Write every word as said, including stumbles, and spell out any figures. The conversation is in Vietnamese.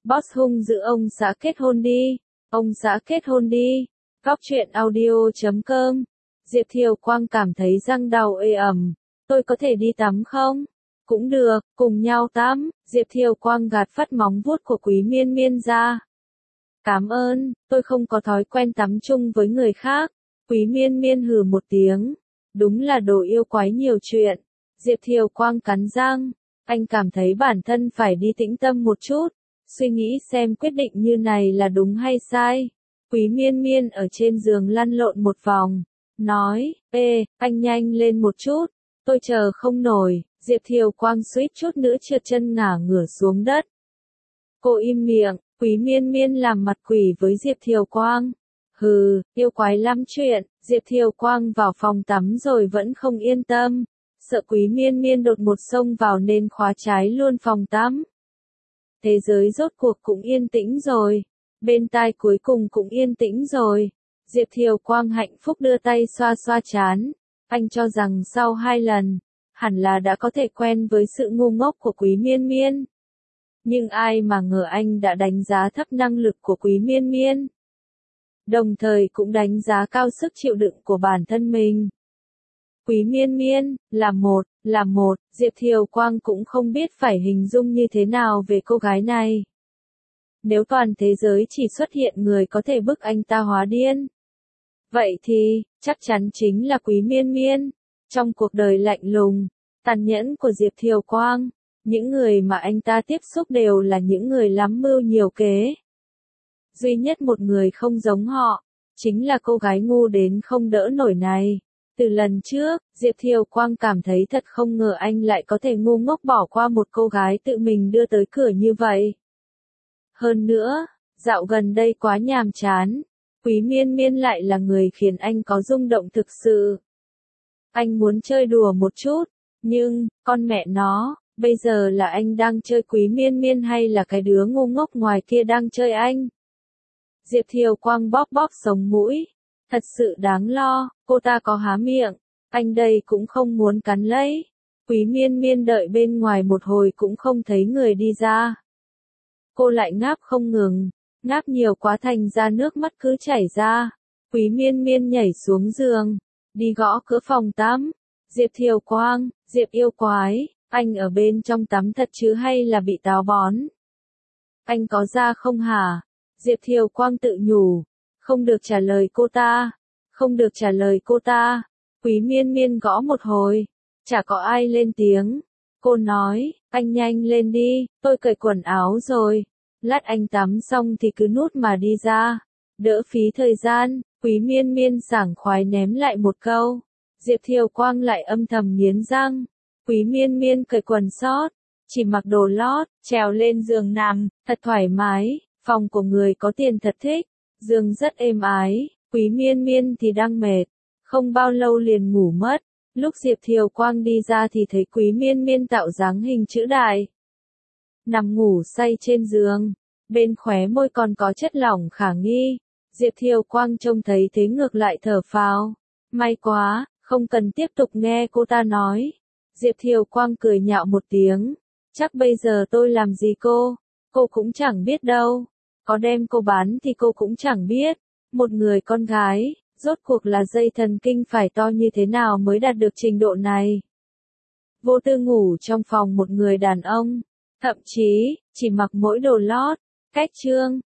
Boss hung dữ ông xã kết hôn đi, ông xã kết hôn đi. Góc truyện audio chấm com. Diệp Thiều Quang cảm thấy răng đau ê ẩm. Tôi có thể đi tắm không? Cũng được, cùng nhau tắm. Diệp Thiều Quang gạt phát móng vuốt của Quý Miên Miên ra. Cảm ơn, tôi không có thói quen tắm chung với người khác. Quý Miên Miên hừ một tiếng. Đúng là đồ yêu quái nhiều chuyện. Diệp Thiều Quang cắn răng. Anh cảm thấy bản thân phải đi tĩnh tâm một chút. Suy nghĩ xem quyết định như này là đúng hay sai. Quý Miên Miên ở trên giường lăn lộn một vòng. Nói, ê, anh nhanh lên một chút. Tôi chờ không nổi. Diệp Thiều Quang suýt chút nữa trượt chân ngả ngửa xuống đất. Cô im miệng. Quý Miên Miên làm mặt quỷ với Diệp Thiều Quang. Hừ, yêu quái lắm chuyện. Diệp Thiều Quang vào phòng tắm rồi vẫn không yên tâm. Sợ Quý Miên Miên đột một xông vào nên khóa trái luôn phòng tắm. Thế giới rốt cuộc cũng yên tĩnh rồi. Bên tai cuối cùng cũng yên tĩnh rồi. Diệp Thiều Quang hạnh phúc đưa tay xoa xoa trán. Anh cho rằng sau hai lần, hẳn là đã có thể quen với sự ngu ngốc của Quý Miên Miên. Nhưng ai mà ngờ anh đã đánh giá thấp năng lực của Quý Miên Miên. Đồng thời cũng đánh giá cao sức chịu đựng của bản thân mình. Quý Miên Miên, là một, là một, Diệp Thiều Quang cũng không biết phải hình dung như thế nào về cô gái này. Nếu toàn thế giới chỉ xuất hiện người có thể bức anh ta hóa điên. Vậy thì, chắc chắn chính là Quý Miên Miên. Trong cuộc đời lạnh lùng, tàn nhẫn của Diệp Thiều Quang, những người mà anh ta tiếp xúc đều là những người lắm mưu nhiều kế. Duy nhất một người không giống họ, chính là cô gái ngu đến không đỡ nổi này. Từ lần trước, Diệp Thiều Quang cảm thấy thật không ngờ anh lại có thể ngu ngốc bỏ qua một cô gái tự mình đưa tới cửa như vậy. Hơn nữa, dạo gần đây quá nhàm chán, Quý Miên Miên lại là người khiến anh có rung động thực sự. Anh muốn chơi đùa một chút, nhưng, con mẹ nó, bây giờ là anh đang chơi Quý Miên Miên hay là cái đứa ngu ngốc ngoài kia đang chơi anh? Diệp Thiều Quang bóp bóp sống mũi. Thật sự đáng lo, cô ta có há miệng, anh đây cũng không muốn cắn lấy. Quý Miên Miên đợi bên ngoài một hồi cũng không thấy người đi ra. Cô lại ngáp không ngừng, ngáp nhiều quá thành ra nước mắt cứ chảy ra. Quý Miên Miên nhảy xuống giường, đi gõ cửa phòng tắm. Diệp Thiều Quang, Diệp yêu quái, anh ở bên trong tắm thật chứ hay là bị táo bón? Anh có ra không hả? Diệp Thiều Quang tự nhủ. Không được trả lời cô ta. Không được trả lời cô ta. Quý Miên Miên gõ một hồi. Chả có ai lên tiếng. Cô nói, anh nhanh lên đi, tôi cởi quần áo rồi. Lát anh tắm xong thì cứ nút mà đi ra. Đỡ phí thời gian. Quý Miên Miên sảng khoái ném lại một câu. Diệp Thiều Quang lại âm thầm nghiến răng. Quý Miên Miên cởi quần sót. Chỉ mặc đồ lót, trèo lên giường nằm, thật thoải mái. Phòng của người có tiền thật thích. Giường rất êm ái, Quý Miên Miên thì đang mệt, không bao lâu liền ngủ mất. Lúc Diệp Thiều Quang đi ra thì thấy Quý Miên Miên tạo dáng hình chữ đại. Nằm ngủ say trên giường, bên khóe môi còn có chất lỏng khả nghi. Diệp Thiều Quang trông thấy thế ngược lại thở phào. May quá, không cần tiếp tục nghe cô ta nói. Diệp Thiều Quang cười nhạo một tiếng. Chắc bây giờ tôi làm gì cô? Cô cũng chẳng biết đâu. Có đem cô bán thì cô cũng chẳng biết. Một người con gái, rốt cuộc là dây thần kinh phải to như thế nào mới đạt được trình độ này. Vô tư ngủ trong phòng một người đàn ông. Thậm chí, chỉ mặc mỗi đồ lót. Cách chương.